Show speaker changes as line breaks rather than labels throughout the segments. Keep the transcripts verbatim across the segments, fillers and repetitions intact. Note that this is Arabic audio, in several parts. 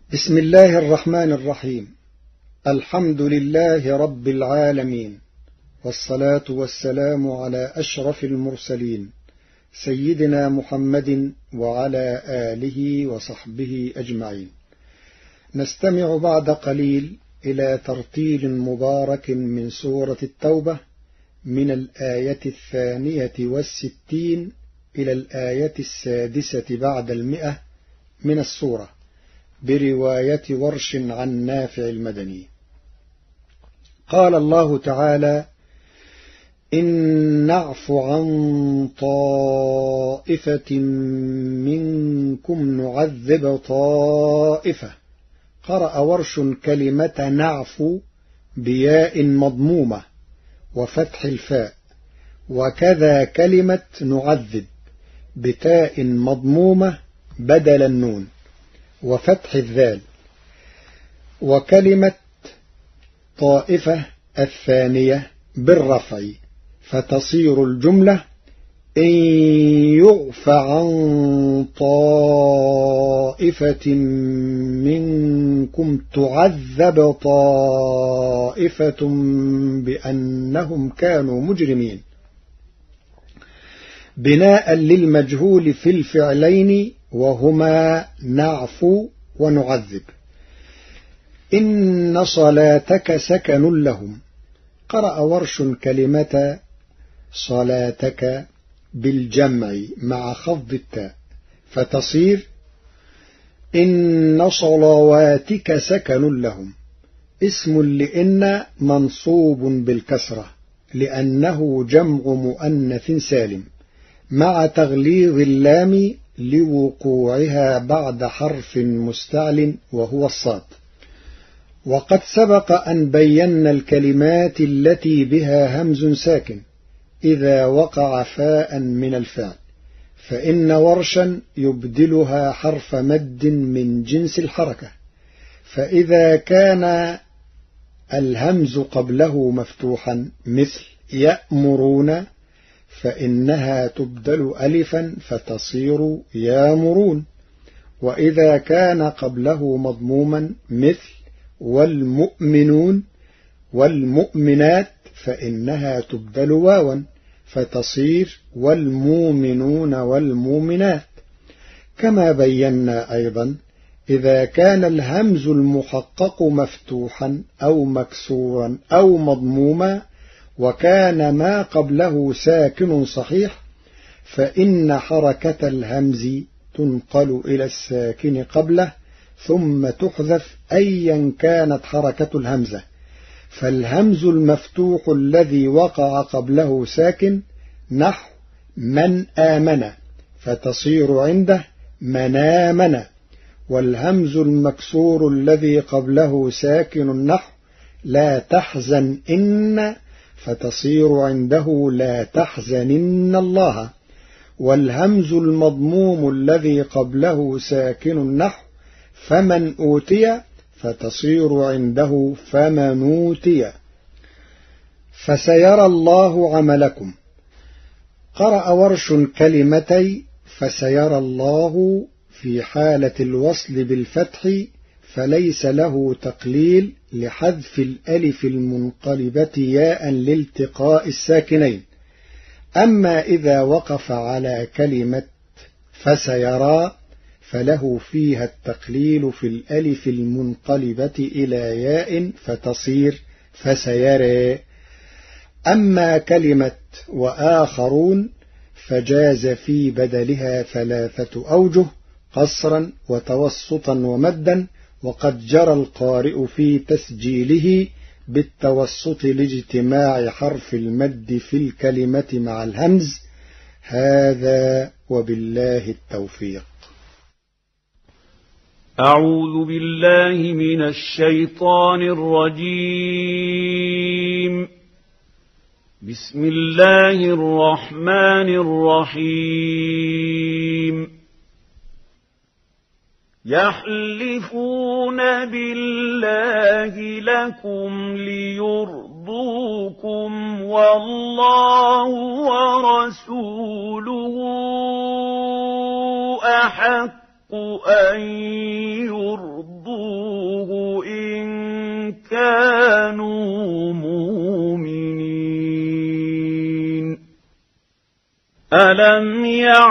بسم الله الرحمن الرحيم. الحمد لله رب العالمين، والصلاة والسلام على أشرف المرسلين سيدنا محمد وعلى آله وصحبه أجمعين. نستمع بعد قليل إلى ترتيل مبارك من سورة التوبة من الآية الثانية والستين إلى الآية السادسة بعد المئة من السورة، برواية ورش عن نافع المدني. قال الله تعالى: إن نعف عن طائفة منكم نعذب طائفة. قرأ ورش كلمة نعفو بياء مضمومة وفتح الفاء، وكذا كلمة نعذب بتاء مضمومة بدل النون وفتح الذال، وكلمة طائفة الثانية بالرفع، فتصير الجملة: إن يعف عن طائفة منكم تعذب طائفة بأنهم كانوا مجرمين، بناء للمجهول في الفعلين وهما نعفو ونعذب. إن صلاتك سكن لهم. قرأ ورش كلمة صلاتك بالجمع مع خفض التاء، فتصير: إن صلواتك سكن لهم. اسم لإن منصوب بالكسرة لأنه جمع مؤنث سالم، مع تغليظ اللام لوقوعها بعد حرف مستعل وهو الصاد. وقد سبق أن بينا الكلمات التي بها همز ساكن إذا وقع فاء من الفعل، فإن ورشا يبدلها حرف مد من جنس الحركة، فإذا كان الهمز قبله مفتوحا مثل يأمرون فإنها تبدل ألفا فتصير يامرون، وإذا كان قبله مضموما مثل والمؤمنون والمؤمنات فإنها تبدل واوا فتصير والمؤمنون والمؤمنات. كما بينا أيضا إذا كان الهمز المحقق مفتوحا أو مكسورا أو مضموما وكان ما قبله ساكن صحيح، فإن حركة الهمز تنقل إلى الساكن قبله ثم تحذف أيا كانت حركة الهمزة، فالهمز المفتوح الذي وقع قبله ساكن نحو من آمن فتصير عنده من آمن، والهمز المكسور الذي قبله ساكن نحو لا تحزن إن فتصير عنده لا تحزنن الله، والهمز المضموم الذي قبله ساكن نحو فمن أوتي فتصير عنده فمن أوتي. فسيرى الله عملكم. قرأ ورش كلمتي فسيرى الله في حالة الوصل بالفتح، فليس له تقليل لحذف الألف المنقلبة ياء لالتقاء الساكنين. أما إذا وقف على كلمة فسيرى فله فيها التقليل في الألف المنقلبة إلى ياء فتصير فسيرى. أما كلمة وآخرون فجاز في بدلها ثلاثة أوجه: قصرا وتوسطا ومدا، وقد جرى القارئ في تسجيله بالتوسط لاجتماع حرف المد في الكلمة مع الهمز. هذا وبالله التوفيق.
أعوذ بالله من الشيطان الرجيم. بسم الله الرحمن الرحيم. يحلفون بالله لكم ليرضوكم والله ورسوله أحق أن يرضوه كانوا مؤمنين ألم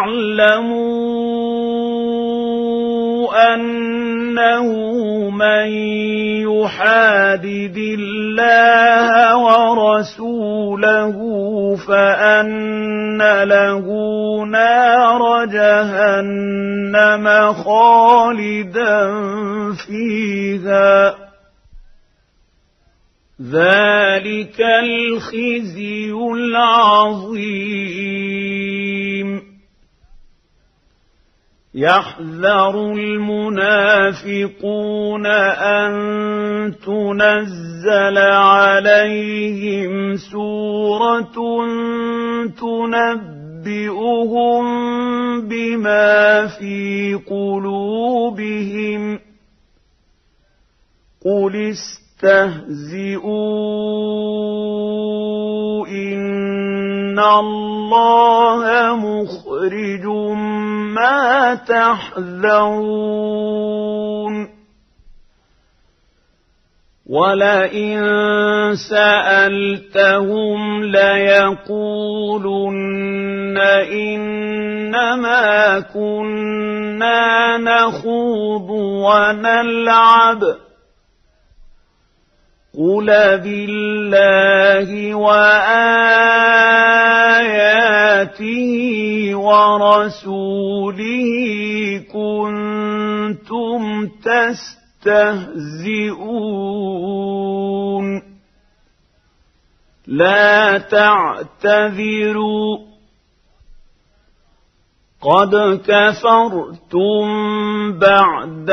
يعلموا أنه من يحادد الله ورسوله فأن له نار جهنم خالدا فيها ذلك الخزي العظيم يحذر المنافقون أن تنزل عليهم سورة تنبئهم بما في قلوبهم قل استهزئوا إن الله مخرج ما تحذرون ولئن سألتهم ليقولن إنما كنا نخوض ونلعب قل بالله وآياته ورسوله كنتم تستهزئون لا تعتذروا قد كفرتم بعد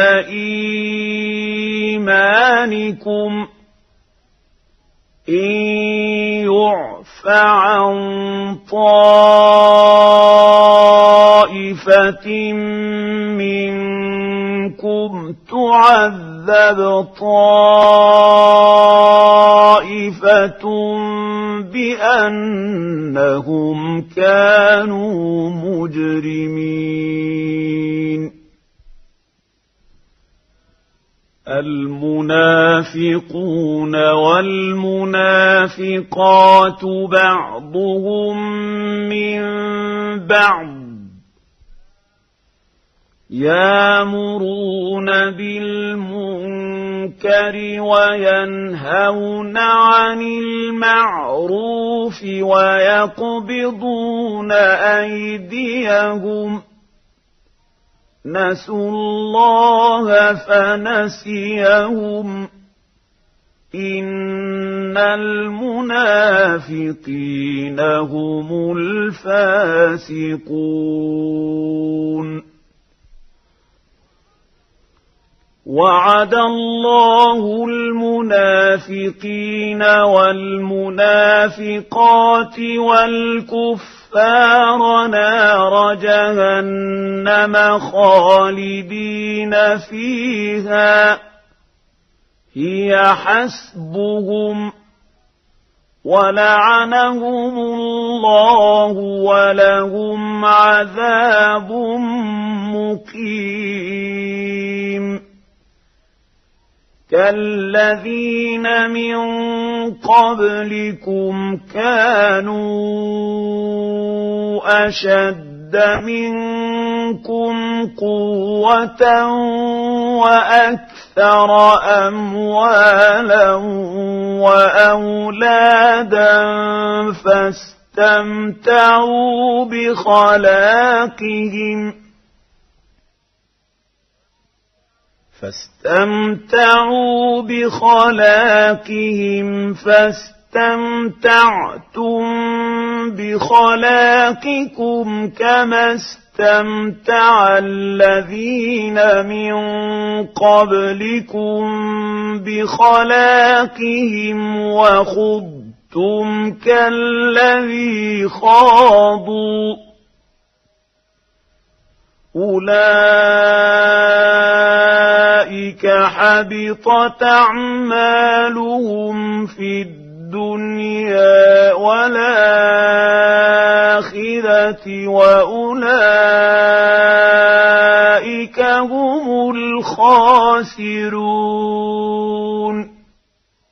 إيمانكم إن يعف عن طائفة منكم تعذب طائفة بأنهم كانوا مجرمين المنافقون والمنافقات بعضهم من بعض يأمرون بالمنكر وينهون عن المعروف ويقبضون أيديهم نسوا الله فنسيهم إن المنافقين هم الفاسقون وعد الله المنافقين والمنافقات والكفار نار جهنم خالدين فيها هي حسبهم ولعنهم الله ولهم عذاب مقيم كالذين من قبلكم كانوا أشد منكم قوة وأكثر أموالا وأولادا فاستمتعوا بخلاقهم فاستمتعوا بخلاقهم فاستمتعتم بخلاقكم كما استمتع الذين من قبلكم بخلاقهم وخضتم كالذي خاضوا أولئك حبطت أعمالهم في الدنيا والآخرة وأولئك هم الخاسرون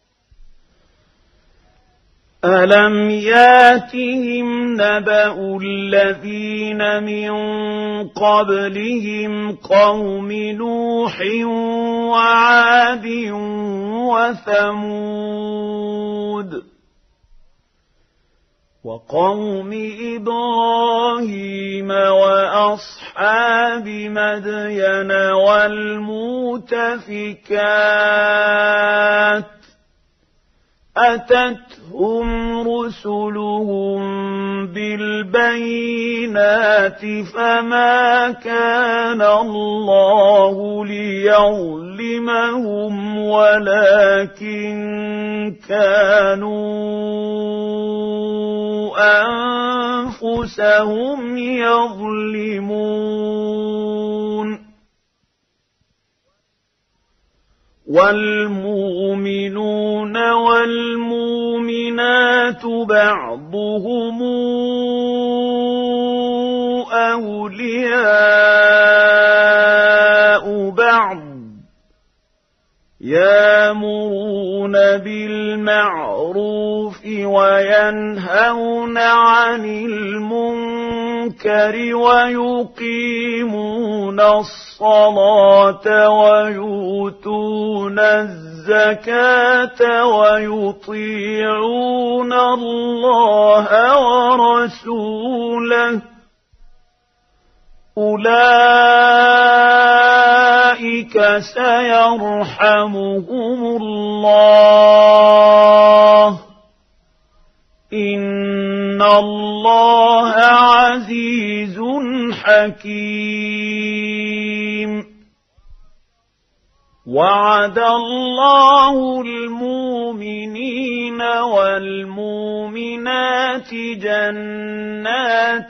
ألم ياتهم نبأ الذين من قبلهم قوم نوح وعاد وثمود وقوم إبراهيم وأصحاب مدين والمؤتفكات أتتهم رسلهم بالبينات فما كان الله ليظلمهم ولكن كانوا أنفسهم يظلمون والمؤمنون والمؤمنات بعضهم أولياء بعض يأمرون بالمعروف وينهون عن المنكر ويقيمون الصلاة ويؤتون الزكاة ويطيعون الله ورسوله أولئك سيرحمهم الله إن الله عزيز حكيم وعد الله المؤمنين والمؤمنات جنات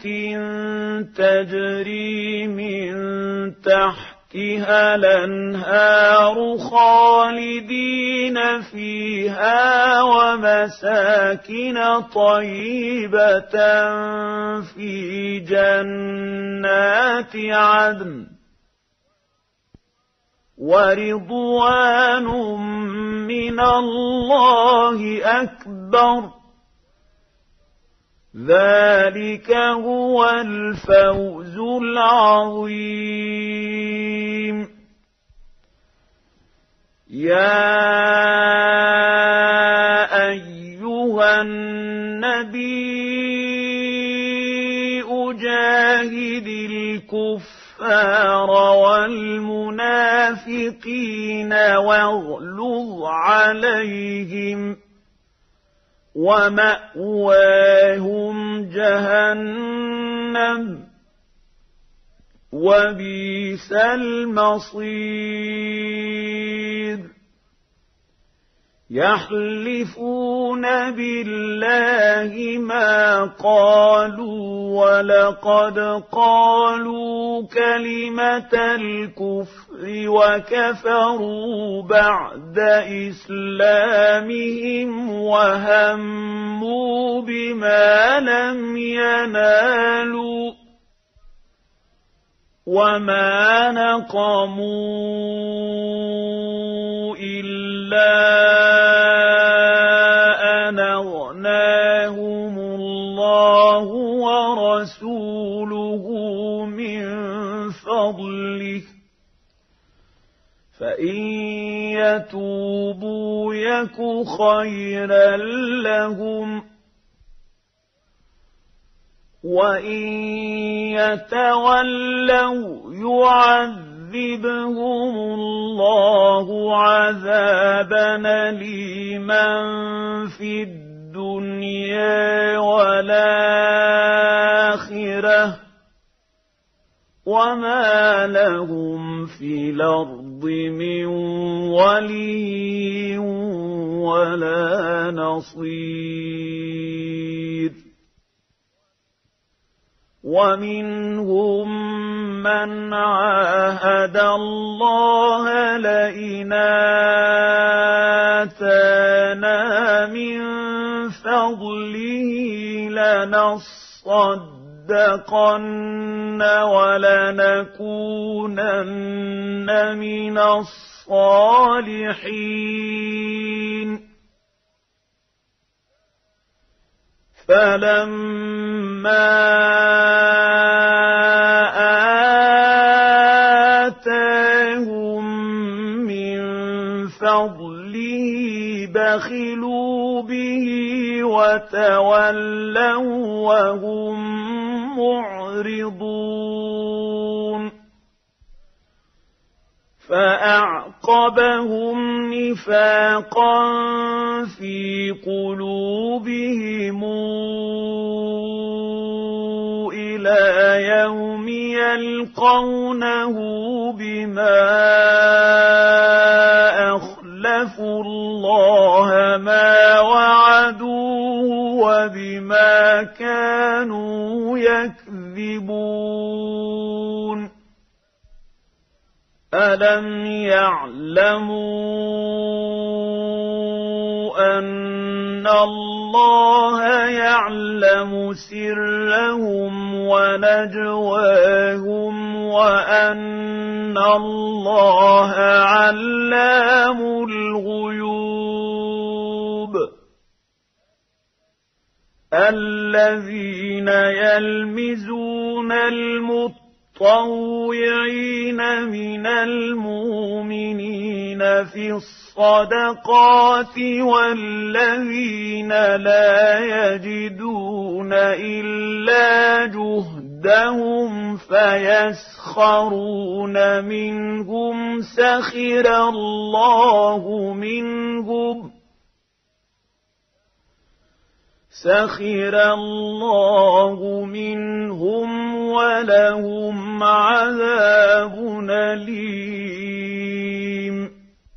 تجري من تحتها الأنهار خالدين فيها ومساكن طيبة في جنات عدن ورضوان من الله أكبر ذلك هو الفوز العظيم يا أيها النبي جاهد الكفار والمنافقين واغلظ عليهم ومأواهم جهنم وبئس المصير يحلفون بالله ما قالوا ولقد قالوا كلمة الكفر وكفروا بعد إسلامهم وهموا بما لم ينالوا وما نقموا إلا أن أغناهم الله ورسوله من فضله فإن يتوبوا يك خيرا لهم وإن يتولوا يعذبهم الله عذابا أليما في الدنيا والآخرة وما لهم في الأرض من ولي ولا نصير ومنهم من عاهد الله لئن آتانا من فضله لنصدقن ولنكونن من الصالحين فَلَمَّا آتَاهُم مِّن فَضْلِهِ بَخِلُوا بِهِ وَتَوَلَّوا وَهُم مُّعْرِضُونَ فَأَعْقَبَهُمْ نِفَاقًا فِي قُلُوبِهِمْ إِلَىٰ يَوْمِ يَلْقَوْنَهُ بِمَا أَخْلَفُوا اللَّهَ مَا وَعَدُوهُ وَبِمَا كَانُوا يَكْذِبُونَ أَلَمْ يَعْلَمُوا أَنَّ اللَّهَ يَعْلَمُ سِرَّهُمْ وَنَجْوَاهُمْ وَأَنَّ اللَّهَ عَلَّامُ الْغُيُوبِ الَّذِينَ يَلْمِزُونَ الْمُتَّقِينَ مُطَّوِّعِينَ مِنَ الْمُؤْمِنِينَ فِي الصَّدَقَاتِ وَالَّذِينَ لَا يَجِدُونَ إِلَّا جُهْدَهُمْ فَيَسْخَرُونَ مِنْهُمْ سَخِرَ اللَّهُ مِنْهُمْ سَخِرَ اللَّهُ مِنْهُمْ وَلَهُمْ عَذَابٌ أَلِيمٌ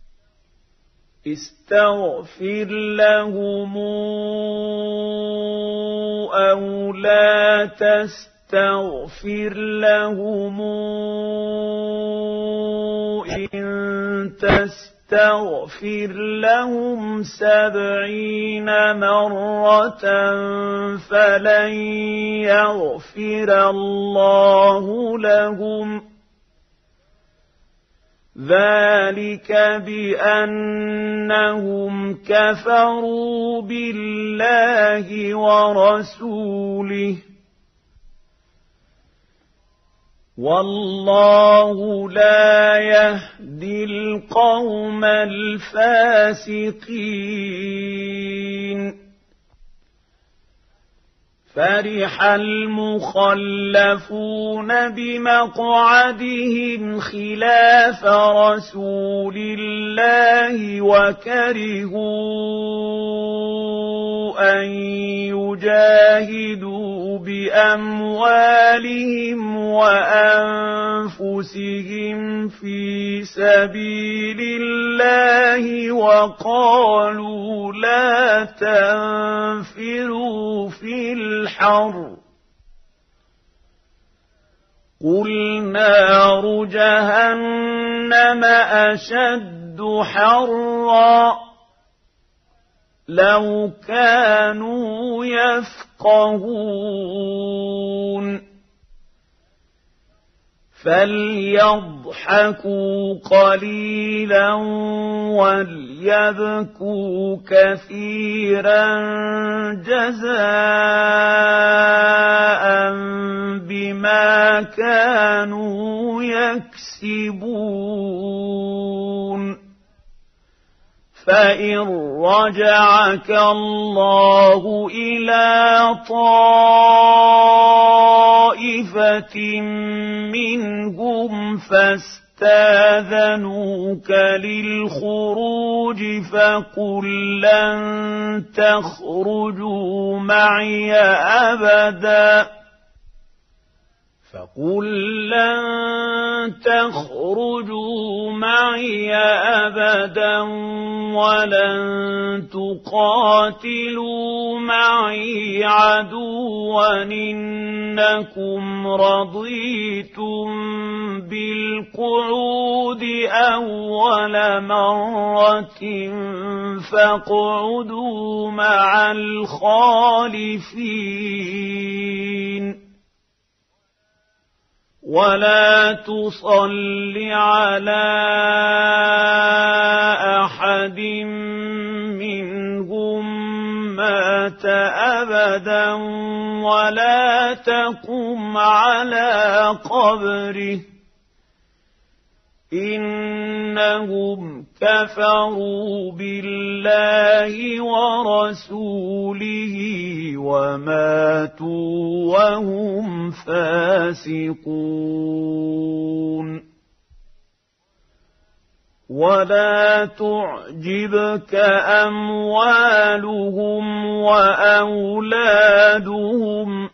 اسْتَغْفِرْ لَهُمْ أَوْ لَا تَسْتَغْفِرْ لَهُمْ إِن تَسْتَغْفِرْ تَغْفِرْ لَهُمْ سَبْعِينَ مَرَّةً فَلَن يَغْفِرَ اللَّهُ لَهُمْ ذَلِكَ بِأَنَّهُمْ كَفَرُوا بِاللَّهِ وَرَسُولِهِ وَاللَّهُ لَا يَهْدِي الْقَوْمَ الْفَاسِقِينَ فَرِحَ الْمُخَلَّفُونَ بِمَقْعَدِهِمْ خِلَافَ رَسُولِ اللَّهِ وَكَرِهُوا أَن يُجَاهِدُوا بِأَمْوَالِهِمْ وَأَنفُسِهِمْ فِي سَبِيلِ اللَّهِ وَقَالُوا لَا تَنفِرُوا فِي الْحَرِّ قُلْ نَارُ جَهَنَّمَ أَشَدُّ حَرًّا لَوْ كَانُوا يَفْقَهُونَ فَلْيَضْحَكُوا قَلِيلًا وَلْيَبْكُوا كَثِيرًا جَزَاءً بِمَا كَانُوا يَكْسِبُونَ فَإِن رَّجَعَكَ اللَّهُ إِلَىٰ طَائِفَةٍ مِّنْهُمْ فَاسْتَأْذَنُوكَ لِلْخُرُوجِ فَقُل لَّن تَخْرُجُوا مَعِيَ أَبَدًا فَقُل لَّن تَخْرُجُوا مَعِيَ أَبَدًا وَلَن تُقَاتِلُوا مَعِي عَدُوًّا إِنَّكُمْ رَضِيتُم بِالْقُعُودِ أَوَّلَ مَرَّةٍ فَاقْعُدُوا مَعَ الْخَالِفِينَ وَلَا تُصَلِّ عَلَىٰ أَحَدٍ مِّنْهُم مَّاتَ أَبَدًا أحدا ولا تقم على قبره إنهم كفروا بالله ورسوله وماتوا وهم فاسقون ولا تعجبك أموالهم وأولادهم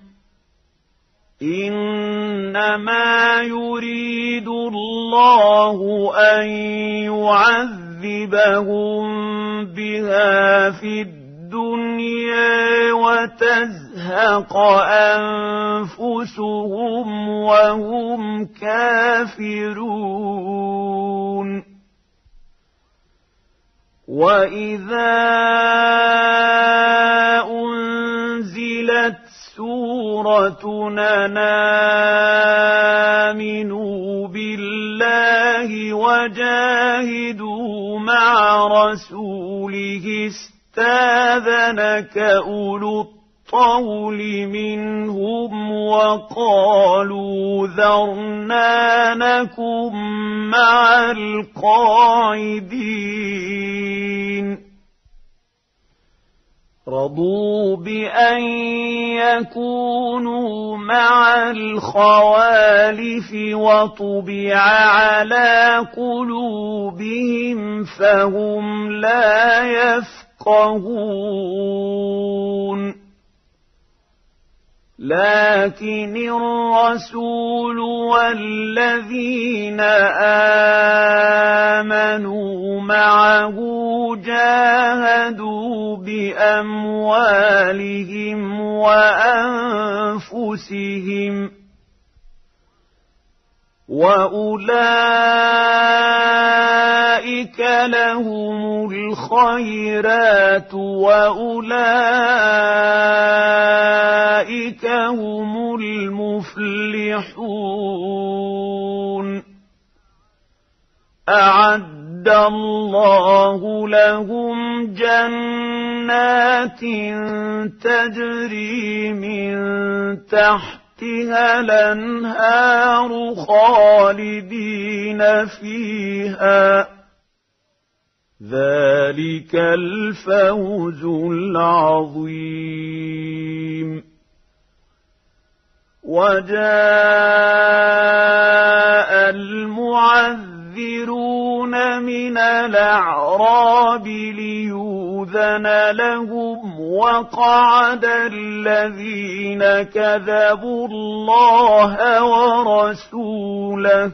إنما يريد الله أن يعذبهم بها في الدنيا وتزهق أنفسهم وهم كافرون وإذا أنزلت سورة أن آمنوا بالله وجاهدوا مع رسوله استاذنك أولو الطول منهم وقالوا ذرنا نكن مع القاعدين رضوا بأن يكونوا مع الخوالف وطبع على قلوبهم فهم لا يفقهون لكن الرسول والذين آمنوا معه جاهدوا بأموالهم وأنفسهم وأولئك لهم الخيرات وأولئك هم المفلحون أعد الله لهم جنات تجري من تحت تحتها الأنهار خالدين فيها ذلك الفوز العظيم وجاء المعذرون من الأعراب ليؤذن لهم وقعد الذين كذبوا الله ورسوله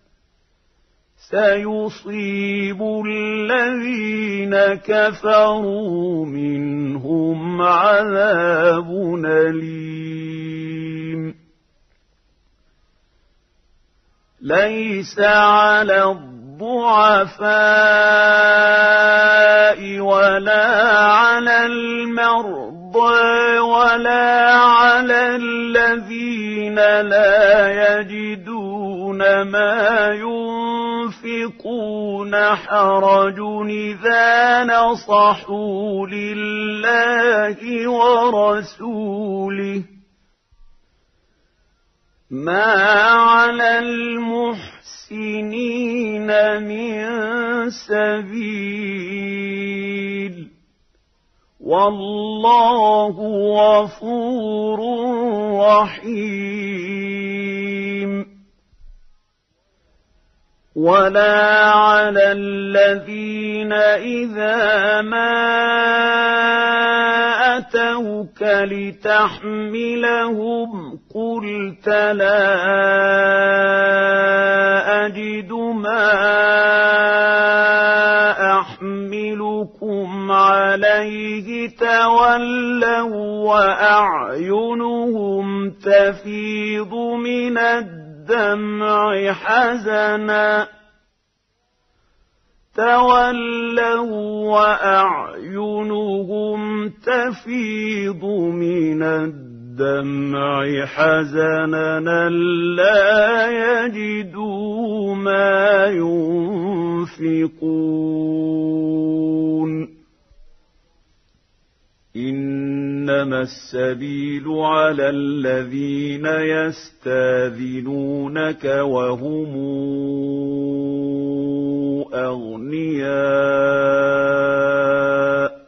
سيصيب الذين كفروا منهم عذاب أليم ليس على الضعفاء ولا على المرضى ولا على الذين لا يجدون ما ينفقون حرج إذا نصحوا لله ورسوله ما على المحسنين من سبيل والله غفور رحيم ولا على الذين إذا ما أتوك لتحملهم قلت لا أجد ما أحملكم عليه تولوا وأعينهم تفيض من الدمع حزنا تولوا وأعينهم تفيض من الدمع حزنا لا يجدوا ما ينفقون إنما إنما السبيل على الذين يستاذنونك وهم أغنياء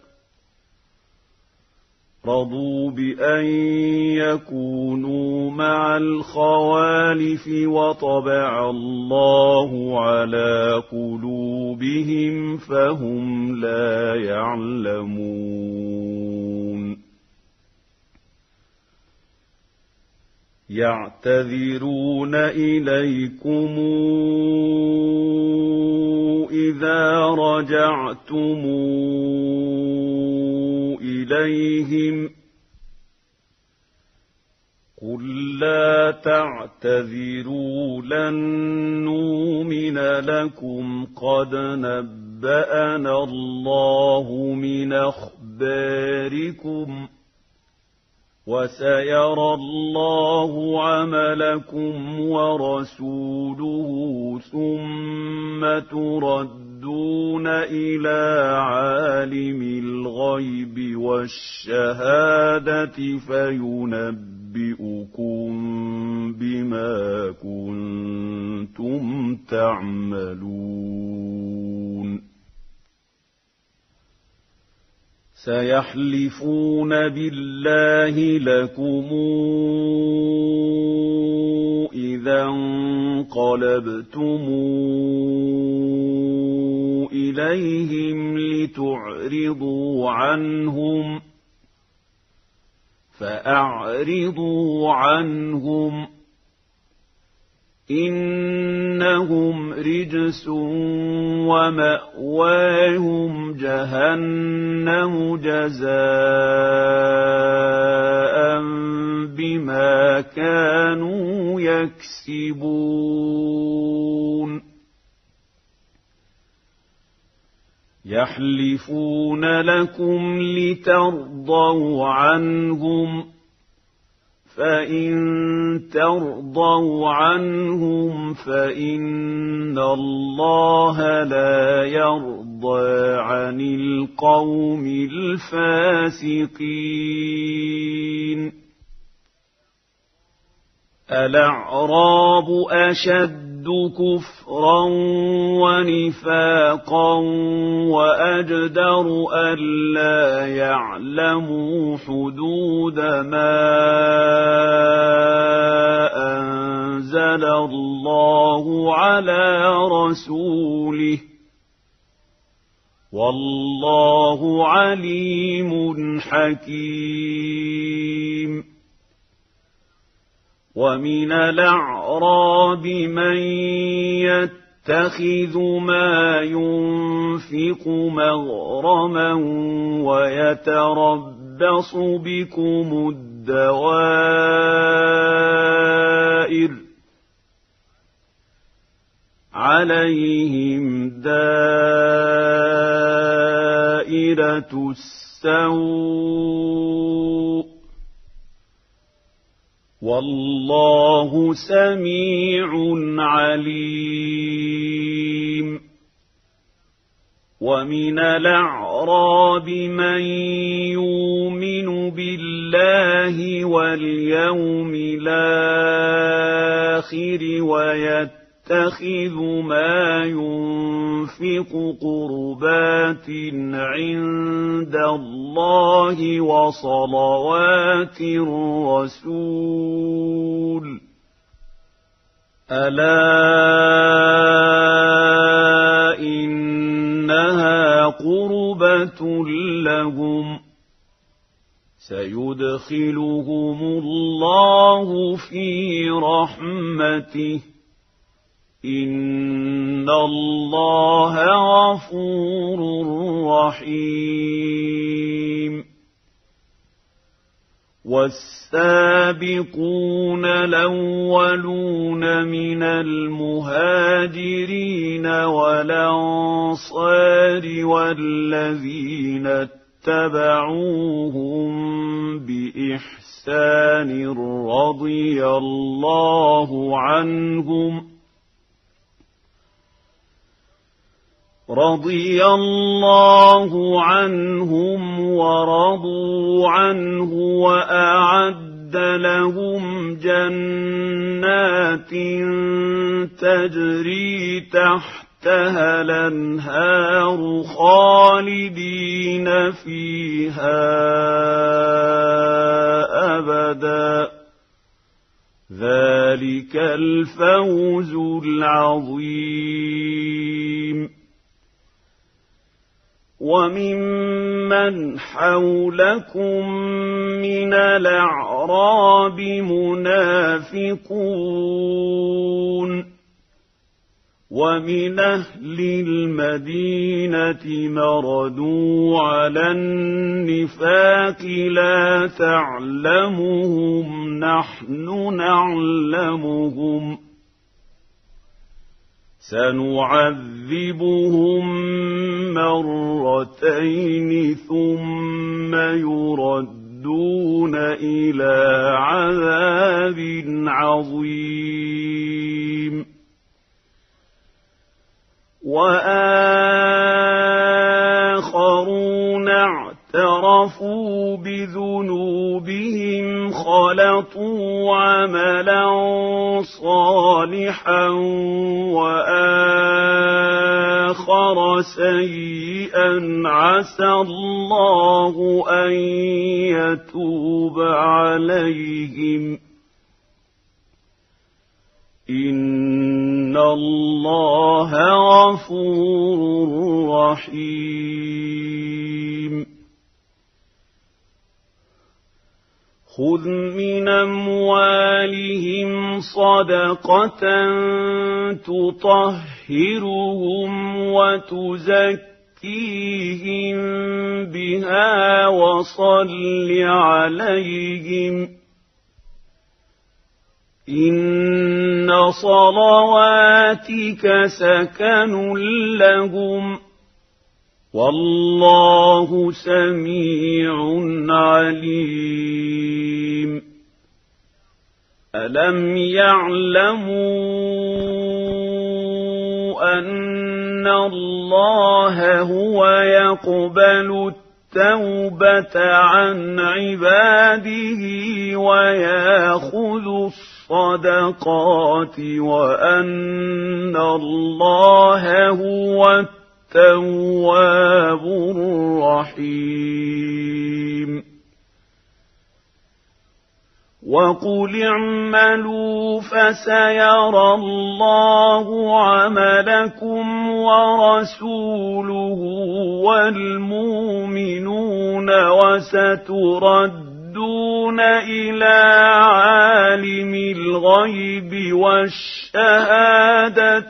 رضوا بأن يكونوا مع الخوالف وطبع الله على قلوبهم فهم لا يعلمون يعتذرون إليكم إذا رجعتم إليهم قل لا تعتذروا لن نؤمن لكم قد نبأنا الله من أخباركم وسيرى الله عملكم ورسوله ثم تردون إلى عالم الغيب والشهادة فينبئكم بما كنتم تعملون سيحلفون بالله لكم إذا انقلبتم إليهم لتعرضوا عنهم فأعرضوا عنهم إنهم رجس ومأواهم جهنم جزاء بما كانوا يكسبون يحلفون لكم لترضوا عنهم فإن ترضوا عنهم فإن الله لا يرضى عن القوم الفاسقين الأعراب أشد كفرا ونفاقا وأجدر ألا يعلموا حدود ما أنزل الله على رسوله والله عليم حكيم ومن الأعراب من يتخذ ما ينفق مغرما ويتربص بكم الدوائر عليهم دائرة السوء والله سميع عليم ومن الأعراب من يؤمن بالله واليوم الآخر ويتخذ ما ينفق قربات عند الله وصلوات الرسول ألا إنها قربة لهم سيدخلهم الله في رحمته إن الله غفور رحيم والسابقون الأولون من المهاجرين والأنصار والذين اتبعوهم بإحسان رضي الله عنهم رضي الله عنهم ورضوا عنه وأعد لهم جنات تجري تحتها الأنهار خالدين فيها أبدا ذلك الفوز العظيم. وممن حولكم من الأعراب منافقون ومن أهل المدينة مردوا على النفاق لا تعلمهم نحن نعلمهم سنعذبهم مرتين ثم يردون إلى عذاب عظيم. وآخرون اعترفوا بذنوبهم خلطوا عملا صالحا وآخر سيئا عسى الله أن يتوب عليهم إن الله غفور رحيم. خذ من أموالهم صدقة تطهرهم وتزكيهم بها وصل عليهم إن صلواتك سكن لهم والله سميع عليم. ألم يعلموا أن الله هو يقبل التوبة عن عباده ويأخذ الصدقات وأن الله هو التواب الرحيم. وقل اعملوا فسيرى الله عملكم ورسوله والمؤمنون وستردون إلى عالم الغيب والشهادة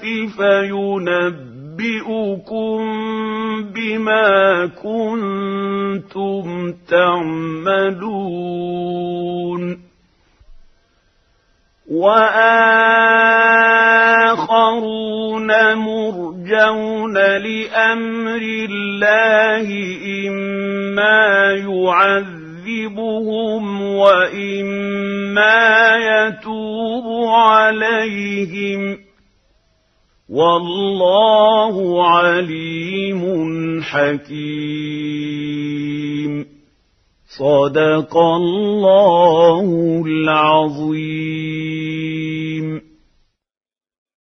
فينبئكم بما كنتم تعملون. وآخرون مرجون لأمر الله إما يعذبهم وإما يتوب عليهم والله عليم حكيم. صدق الله العظيم.